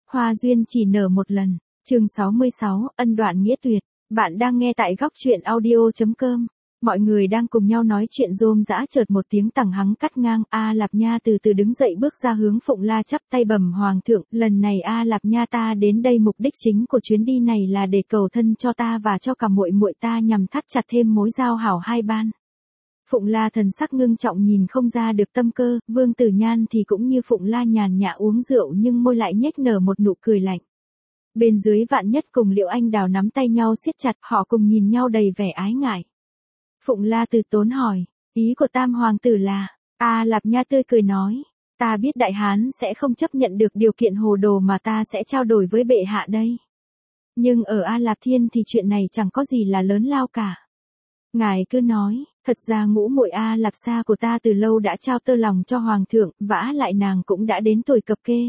Hoa duyên chỉ nở một lần. Chương 66, ân đoạn nghĩa tuyệt. Bạn đang nghe tại góc truyện audio.com. Mọi người đang cùng nhau nói chuyện rôm rã, chợt một tiếng tằng hắng cắt ngang. A Lạp Nha từ từ đứng dậy bước ra hướng Phụng La chắp tay bẩm hoàng thượng, lần này A Lạp Nha ta đến đây mục đích chính của chuyến đi này là để cầu thân cho ta và cho cả muội muội ta, nhằm thắt chặt thêm mối giao hảo hai ban. Phụng La thần sắc ngưng trọng nhìn không ra được tâm cơ, Vương Tử Nhan thì cũng như Phụng La nhàn nhã uống rượu nhưng môi lại nhếch nở một nụ cười lạnh. Bên dưới Vạn Nhất cùng Liễu Anh Đào nắm tay nhau siết chặt, họ cùng nhìn nhau đầy vẻ ái ngại. Phụng La từ tốn hỏi, ý của Tam Hoàng tử là, A Lạp Nha tươi cười nói, ta biết Đại Hán sẽ không chấp nhận được điều kiện hồ đồ mà ta sẽ trao đổi với bệ hạ đây. Nhưng ở A Lạp Thiên thì chuyện này chẳng có gì là lớn lao cả. Ngài cứ nói, thật ra ngũ muội A Lạp Sa của ta từ lâu đã trao tơ lòng cho Hoàng thượng, vả lại nàng cũng đã đến tuổi cập kê.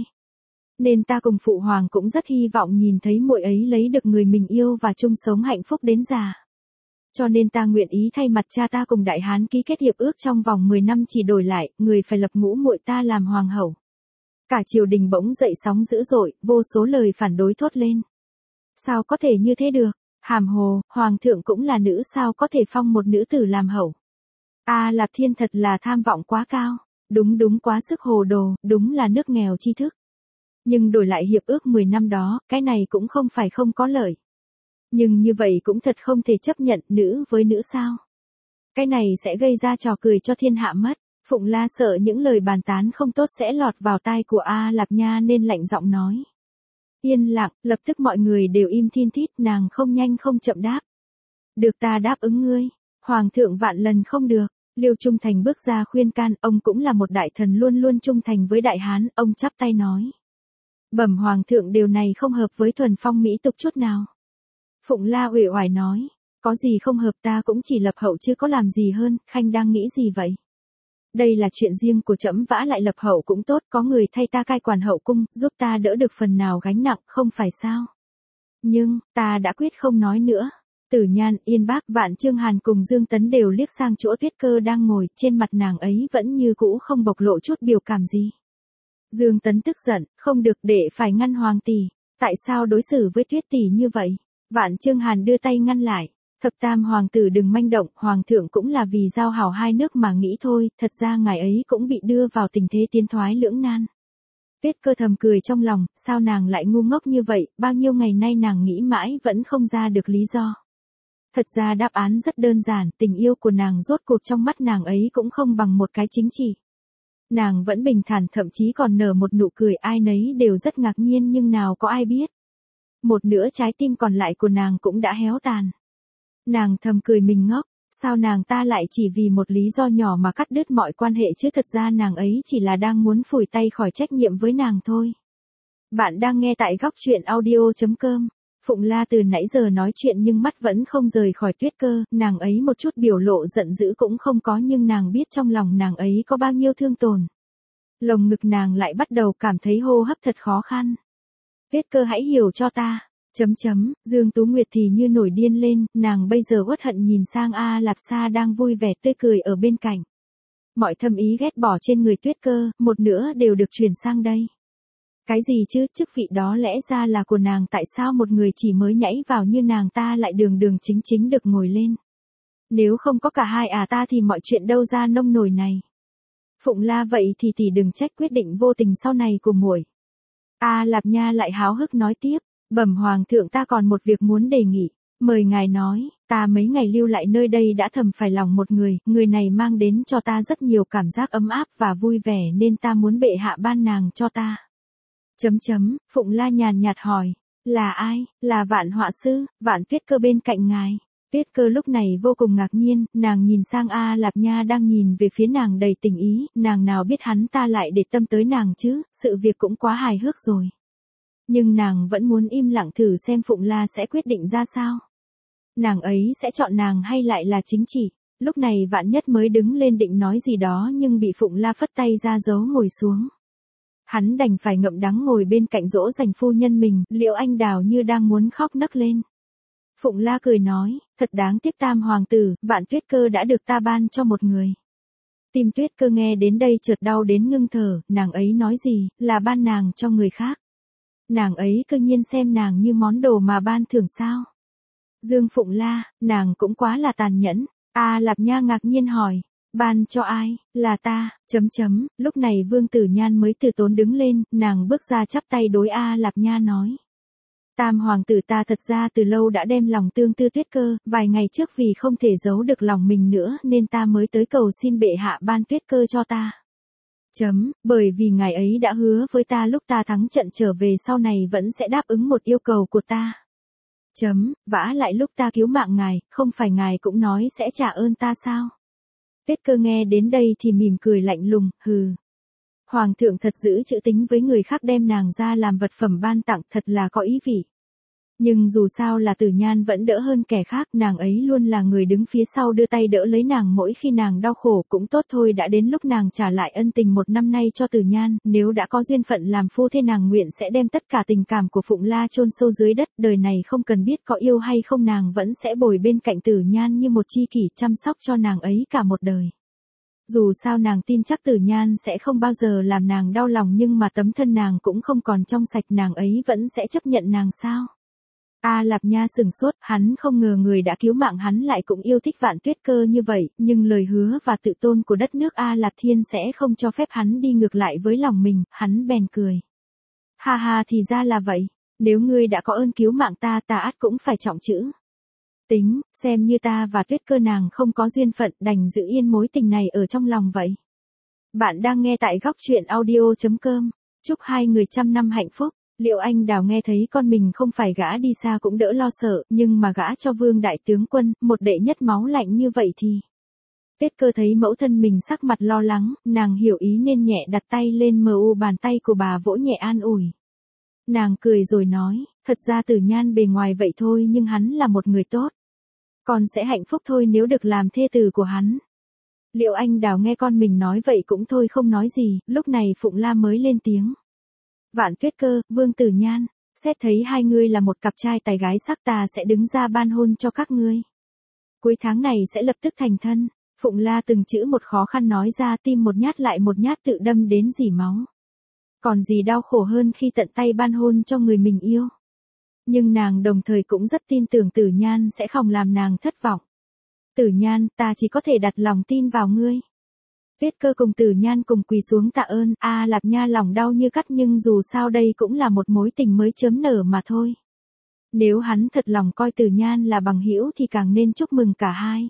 Nên ta cùng Phụ Hoàng cũng rất hy vọng nhìn thấy muội ấy lấy được người mình yêu và chung sống hạnh phúc đến già. Cho nên ta nguyện ý thay mặt cha ta cùng Đại Hán ký kết hiệp ước trong vòng 10 năm, chỉ đổi lại, người phải lập ngũ muội ta làm hoàng hậu. Cả triều đình bỗng dậy sóng dữ dội, vô số lời phản đối thốt lên. Sao có thể như thế được? Hàm hồ, Hoàng thượng cũng là nữ, sao có thể phong một nữ tử làm hậu? A Lạp Thiên thật là tham vọng quá cao. Đúng quá sức hồ đồ, đúng là nước nghèo tri thức. Nhưng đổi lại hiệp ước 10 năm đó, cái này cũng không phải không có lợi. Nhưng như vậy cũng thật không thể chấp nhận, nữ với nữ sao? Cái này sẽ gây ra trò cười cho thiên hạ mất. Phụng La sợ những lời bàn tán không tốt sẽ lọt vào tai của A Lạp Nha nên lạnh giọng nói. Yên lặng, lập tức mọi người đều im thin thít, nàng không nhanh không chậm đáp. Được, ta đáp ứng ngươi. Hoàng thượng vạn lần không được. Liêu Trung Thành bước ra khuyên can, ông cũng là một đại thần luôn luôn trung thành với Đại Hán, ông chắp tay nói. Bẩm Hoàng thượng, điều này không hợp với thuần phong mỹ tục chút nào. Phụng La uể oải nói, có gì không hợp, ta cũng chỉ lập hậu chứ có làm gì hơn, khanh đang nghĩ gì vậy? Đây là chuyện riêng của trẫm, vả lại lập hậu cũng tốt, có người thay ta cai quản hậu cung, giúp ta đỡ được phần nào gánh nặng, không phải sao? Nhưng, ta đã quyết không nói nữa. Tử Nhan, Yên Bác, Vạn Chương Hàn cùng Dương Tấn đều liếc sang chỗ Tuyết Cơ đang ngồi, trên mặt nàng ấy vẫn như cũ không bộc lộ chút biểu cảm gì. Dương Tấn tức giận, không được, để phải ngăn Hoàng tỷ. Tại sao đối xử với Tuyết tỷ như vậy? Vạn Chương Hàn đưa tay ngăn lại. Thập Tam Hoàng tử đừng manh động, Hoàng thượng cũng là vì giao hảo hai nước mà nghĩ thôi, thật ra ngài ấy cũng bị đưa vào tình thế tiến thoái lưỡng nan. Tuyết Cơ thầm cười trong lòng, sao nàng lại ngu ngốc như vậy, bao nhiêu ngày nay nàng nghĩ mãi vẫn không ra được lý do. Thật ra đáp án rất đơn giản, tình yêu của nàng rốt cuộc trong mắt nàng ấy cũng không bằng một cái chính trị. Nàng vẫn bình thản, thậm chí còn nở một nụ cười, ai nấy đều rất ngạc nhiên nhưng nào có ai biết. Một nửa trái tim còn lại của nàng cũng đã héo tàn. Nàng thầm cười mình ngốc, sao nàng ta lại chỉ vì một lý do nhỏ mà cắt đứt mọi quan hệ chứ, thật ra nàng ấy chỉ là đang muốn phủi tay khỏi trách nhiệm với nàng thôi. Bạn đang nghe tại góc truyện audio.com. Phụng La từ nãy giờ nói chuyện nhưng mắt vẫn không rời khỏi Tuyết Cơ, nàng ấy một chút biểu lộ giận dữ cũng không có, nhưng nàng biết trong lòng nàng ấy có bao nhiêu thương tổn. Lồng ngực nàng lại bắt đầu cảm thấy hô hấp thật khó khăn. Tuyết Cơ hãy hiểu cho ta. Dương Tú Nguyệt thì như nổi điên lên, nàng bây giờ uất hận nhìn sang A Lạp Sa đang vui vẻ tươi cười ở bên cạnh. Mọi thâm ý ghét bỏ trên người Tuyết Cơ, một nửa đều được chuyển sang đây. Cái gì chứ, chức vị đó lẽ ra là của nàng, tại sao một người chỉ mới nhảy vào như nàng ta lại đường đường chính chính được ngồi lên? Nếu không có cả hai ta thì mọi chuyện đâu ra nông nổi này. Phụng La vậy thì tỷ đừng trách quyết định vô tình sau này của muội. A Lạp Nha lại háo hức nói tiếp, bẩm Hoàng thượng, ta còn một việc muốn đề nghị. Mời ngài nói, ta mấy ngày lưu lại nơi đây đã thầm phải lòng một người, người này mang đến cho ta rất nhiều cảm giác ấm áp và vui vẻ nên ta muốn bệ hạ ban nàng cho ta. Phụng La nhàn nhạt hỏi, là ai? Là Vạn Họa Sư, Vạn Tuyết Cơ bên cạnh ngài. Tuyết Cơ lúc này vô cùng ngạc nhiên, nàng nhìn sang A Lạp Nha đang nhìn về phía nàng đầy tình ý, nàng nào biết hắn ta lại để tâm tới nàng chứ, sự việc cũng quá hài hước rồi. Nhưng nàng vẫn muốn im lặng thử xem Phụng La sẽ quyết định ra sao. Nàng ấy sẽ chọn nàng hay lại là chính trị. Lúc này Vạn Nhất mới đứng lên định nói gì đó nhưng bị Phụng La phất tay ra dấu ngồi xuống. Hắn đành phải ngậm đắng ngồi bên cạnh dỗ dành phu nhân mình, Liễu Anh Đào như đang muốn khóc nấc lên. Phụng La cười nói, thật đáng tiếc Tam Hoàng tử, Vạn Tuyết Cơ đã được ta ban cho một người. Tim Tuyết Cơ nghe đến đây chợt đau đến ngưng thở, nàng ấy nói gì, là ban nàng cho người khác. Nàng ấy cơ nhiên xem nàng như món đồ mà ban thưởng sao? Dương Phụng La, nàng cũng quá là tàn nhẫn. A Lạp Nha ngạc nhiên hỏi. Ban cho ai, là ta, lúc này Vương Tử Nhan mới từ tốn đứng lên, nàng bước ra chắp tay đối A Lạp Nha nói. Tam hoàng tử ta thật ra từ lâu đã đem lòng tương tư Tuyết Cơ, vài ngày trước vì không thể giấu được lòng mình nữa nên ta mới tới cầu xin bệ hạ ban Tuyết Cơ cho ta. Bởi vì ngài ấy đã hứa với ta lúc ta thắng trận trở về sau này vẫn sẽ đáp ứng một yêu cầu của ta. Vả lại lúc ta cứu mạng ngài, không phải ngài cũng nói sẽ trả ơn ta sao? Tuyết Cơ nghe đến đây thì mỉm cười lạnh lùng, hừ. Hoàng thượng thật giữ chữ tín với người khác đem nàng ra làm vật phẩm ban tặng thật là có ý vị. Nhưng dù sao là Tử Nhan vẫn đỡ hơn kẻ khác, nàng ấy luôn là người đứng phía sau đưa tay đỡ lấy nàng mỗi khi nàng đau khổ cũng tốt thôi đã đến lúc nàng trả lại ân tình một năm nay cho Tử Nhan, nếu đã có duyên phận làm phu thê nàng nguyện sẽ đem tất cả tình cảm của Phụng La chôn sâu dưới đất, đời này không cần biết có yêu hay không nàng vẫn sẽ bồi bên cạnh Tử Nhan như một tri kỷ chăm sóc cho nàng ấy cả một đời. Dù sao nàng tin chắc Tử Nhan sẽ không bao giờ làm nàng đau lòng nhưng mà tấm thân nàng cũng không còn trong sạch nàng ấy vẫn sẽ chấp nhận nàng sao? A Lạp Nha sừng sốt, hắn không ngờ người đã cứu mạng hắn lại cũng yêu thích Vạn Tuyết Cơ như vậy, nhưng lời hứa và tự tôn của đất nước A Lạp Thiên sẽ không cho phép hắn đi ngược lại với lòng mình, hắn bèn cười. Ha ha thì ra là vậy, nếu ngươi đã có ơn cứu mạng ta ắt cũng phải trọng chữ. Tính, xem như ta và Tuyết Cơ nàng không có duyên phận đành giữ yên mối tình này ở trong lòng vậy. Bạn đang nghe tại góc truyện audio.com, chúc hai người trăm năm hạnh phúc. Liệu Anh Đào nghe thấy con mình không phải gã đi xa cũng đỡ lo sợ, nhưng mà gã cho Vương đại tướng quân, một đệ nhất máu lạnh như vậy thì. Tuyết Cơ thấy mẫu thân mình sắc mặt lo lắng, nàng hiểu ý nên nhẹ đặt tay lên bàn tay của bà vỗ nhẹ an ủi. Nàng cười rồi nói, thật ra Tử Nhan bề ngoài vậy thôi nhưng hắn là một người tốt. Con sẽ hạnh phúc thôi nếu được làm thê tử của hắn. Liệu Anh Đào nghe con mình nói vậy cũng thôi không nói gì, lúc này Phụng La mới lên tiếng. Vạn Tuyết Cơ, Vương Tử Nhan, xét thấy hai ngươi là một cặp trai tài gái sắc ta sẽ đứng ra ban hôn cho các ngươi. Cuối tháng này sẽ lập tức thành thân. Phụng La từng chữ một khó khăn nói ra tim một nhát lại một nhát tự đâm đến rỉ máu. Còn gì đau khổ hơn khi tận tay ban hôn cho người mình yêu. Nhưng nàng đồng thời cũng rất tin tưởng Tử Nhan sẽ không làm nàng thất vọng. Tử Nhan, ta chỉ có thể đặt lòng tin vào ngươi. Tuyết Cơ cùng Tử Nhan cùng quỳ xuống tạ ơn, A Lạp Nha lòng đau như cắt nhưng dù sao đây cũng là một mối tình mới chớm nở mà thôi. Nếu hắn thật lòng coi Tử Nhan là bằng hữu thì càng nên chúc mừng cả hai.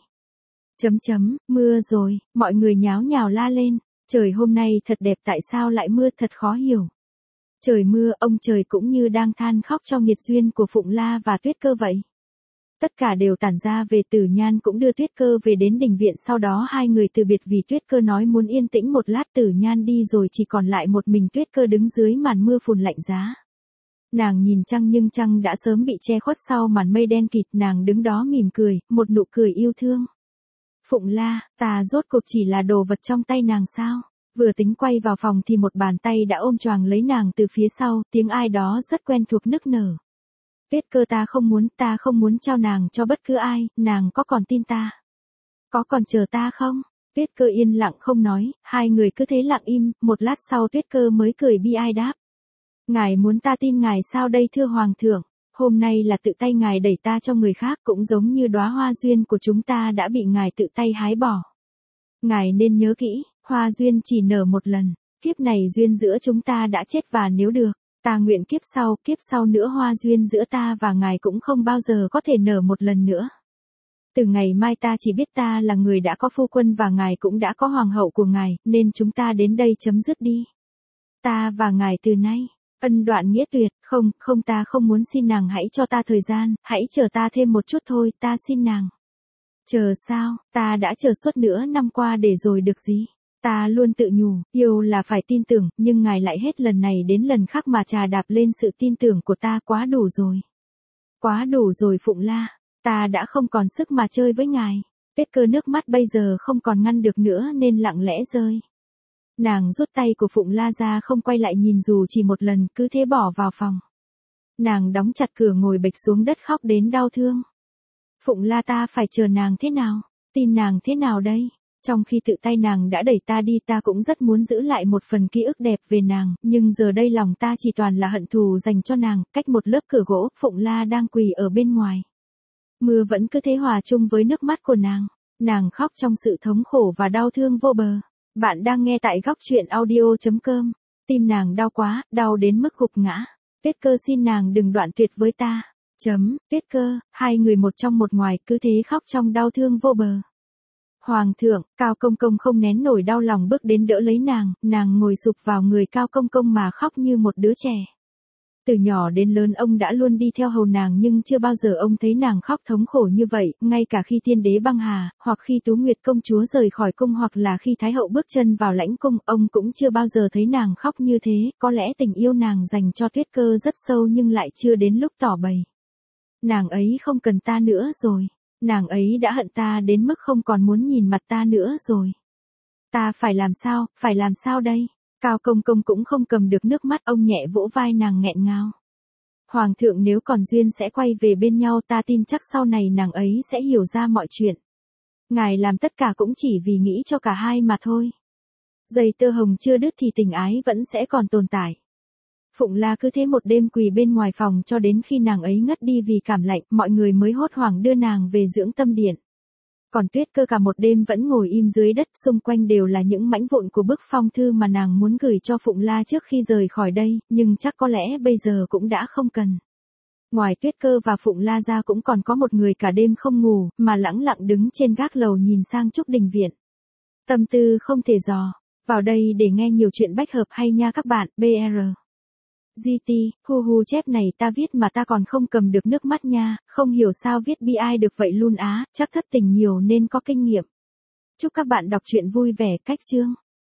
Mưa rồi, mọi người nháo nhào la lên, trời hôm nay thật đẹp tại sao lại mưa thật khó hiểu. Trời mưa, ông trời cũng như đang than khóc cho nghiệt duyên của Phụng La và Tuyết Cơ vậy. Tất cả đều tản ra về Tử Nhan cũng đưa Tuyết Cơ về đến đình viện sau đó hai người từ biệt vì Tuyết Cơ nói muốn yên tĩnh một lát Tử Nhan đi rồi chỉ còn lại một mình Tuyết Cơ đứng dưới màn mưa phùn lạnh giá. Nàng nhìn trăng nhưng trăng đã sớm bị che khuất sau màn mây đen kịt nàng đứng đó mỉm cười, một nụ cười yêu thương. Phụng La, ta rốt cuộc chỉ là đồ vật trong tay nàng sao? Vừa tính quay vào phòng thì một bàn tay đã ôm choàng lấy nàng từ phía sau, tiếng ai đó rất quen thuộc nức nở. Tuyết Cơ ta không muốn trao nàng cho bất cứ ai, nàng có còn tin ta? Có còn chờ ta không? Tuyết Cơ yên lặng không nói, hai người cứ thế lặng im, một lát sau Tuyết Cơ mới cười bi ai đáp. Ngài muốn ta tin ngài sao đây thưa Hoàng thượng? Hôm nay là tự tay ngài đẩy ta cho người khác cũng giống như đóa hoa duyên của chúng ta đã bị ngài tự tay hái bỏ. Ngài nên nhớ kỹ, hoa duyên chỉ nở một lần, kiếp này duyên giữa chúng ta đã chết và nếu được, ta nguyện kiếp sau nữa hoa duyên giữa ta và ngài cũng không bao giờ có thể nở một lần nữa. Từ ngày mai ta chỉ biết ta là người đã có phu quân và ngài cũng đã có hoàng hậu của ngài, nên chúng ta đến đây chấm dứt đi. Ta và ngài từ nay, ân đoạn nghĩa tuyệt, không ta không muốn xin nàng hãy cho ta thời gian, hãy chờ ta thêm một chút thôi, ta xin nàng. Chờ sao, ta đã chờ suốt nửa năm qua để rồi được gì? Ta luôn tự nhủ, yêu là phải tin tưởng, nhưng ngài lại hết lần này đến lần khác mà trà đạp lên sự tin tưởng của ta quá đủ rồi. Quá đủ rồi Phụng La, ta đã không còn sức mà chơi với ngài. Tuyết Cơ nước mắt bây giờ không còn ngăn được nữa nên lặng lẽ rơi. Nàng rút tay của Phụng La ra không quay lại nhìn dù chỉ một lần cứ thế bỏ vào phòng. Nàng đóng chặt cửa ngồi bệt xuống đất khóc đến đau thương. Phụng La ta phải chờ nàng thế nào? Tin nàng thế nào đây? Trong khi tự tay nàng đã đẩy ta đi ta cũng rất muốn giữ lại một phần ký ức đẹp về nàng, nhưng giờ đây lòng ta chỉ toàn là hận thù dành cho nàng, cách một lớp cửa gỗ, Phụng La đang quỳ ở bên ngoài. Mưa vẫn cứ thế hòa chung với nước mắt của nàng khóc trong sự thống khổ và đau thương vô bờ. Bạn đang nghe tại góc chuyện audio.com. Tim nàng đau quá, đau đến mức gục ngã. Tuyết Cơ xin nàng đừng đoạn tuyệt với ta. Tuyết Cơ, hai người một trong một ngoài cứ thế khóc trong đau thương vô bờ. Hoàng thượng, Cao Công Công không nén nổi đau lòng bước đến đỡ lấy nàng ngồi sụp vào người Cao Công Công mà khóc như một đứa trẻ. Từ nhỏ đến lớn ông đã luôn đi theo hầu nàng nhưng chưa bao giờ ông thấy nàng khóc thống khổ như vậy, ngay cả khi tiên đế băng hà, hoặc khi Tú Nguyệt công chúa rời khỏi cung hoặc là khi Thái hậu bước chân vào lãnh cung, ông cũng chưa bao giờ thấy nàng khóc như thế, có lẽ tình yêu nàng dành cho Tuyết Cơ rất sâu nhưng lại chưa đến lúc tỏ bày. Nàng ấy không cần ta nữa rồi. Nàng ấy đã hận ta đến mức không còn muốn nhìn mặt ta nữa rồi. Ta phải làm sao đây? Cao Công Công cũng không cầm được nước mắt, ông nhẹ vỗ vai nàng nghẹn ngào. Hoàng thượng nếu còn duyên sẽ quay về bên nhau, ta tin chắc sau này nàng ấy sẽ hiểu ra mọi chuyện. Ngài làm tất cả cũng chỉ vì nghĩ cho cả hai mà thôi. Dây tơ hồng chưa đứt thì tình ái vẫn sẽ còn tồn tại. Phụng La cứ thế một đêm quỳ bên ngoài phòng cho đến khi nàng ấy ngất đi vì cảm lạnh, mọi người mới hốt hoảng đưa nàng về dưỡng tâm điện. Còn Tuyết Cơ cả một đêm vẫn ngồi im dưới đất, xung quanh đều là những mảnh vụn của bức phong thư mà nàng muốn gửi cho Phụng La trước khi rời khỏi đây, nhưng chắc có lẽ bây giờ cũng đã không cần. Ngoài Tuyết Cơ và Phụng La ra cũng còn có một người cả đêm không ngủ, mà lẳng lặng đứng trên gác lầu nhìn sang Trúc Đình Viện. Tâm tư không thể dò. Vào đây để nghe nhiều chuyện bách hợp hay nha các bạn, BR. GT, chép này ta viết mà ta còn không cầm được nước mắt nha, không hiểu sao viết bi ai được vậy luôn á, chắc thất tình nhiều nên có kinh nghiệm. Chúc các bạn đọc truyện vui vẻ, cách chương.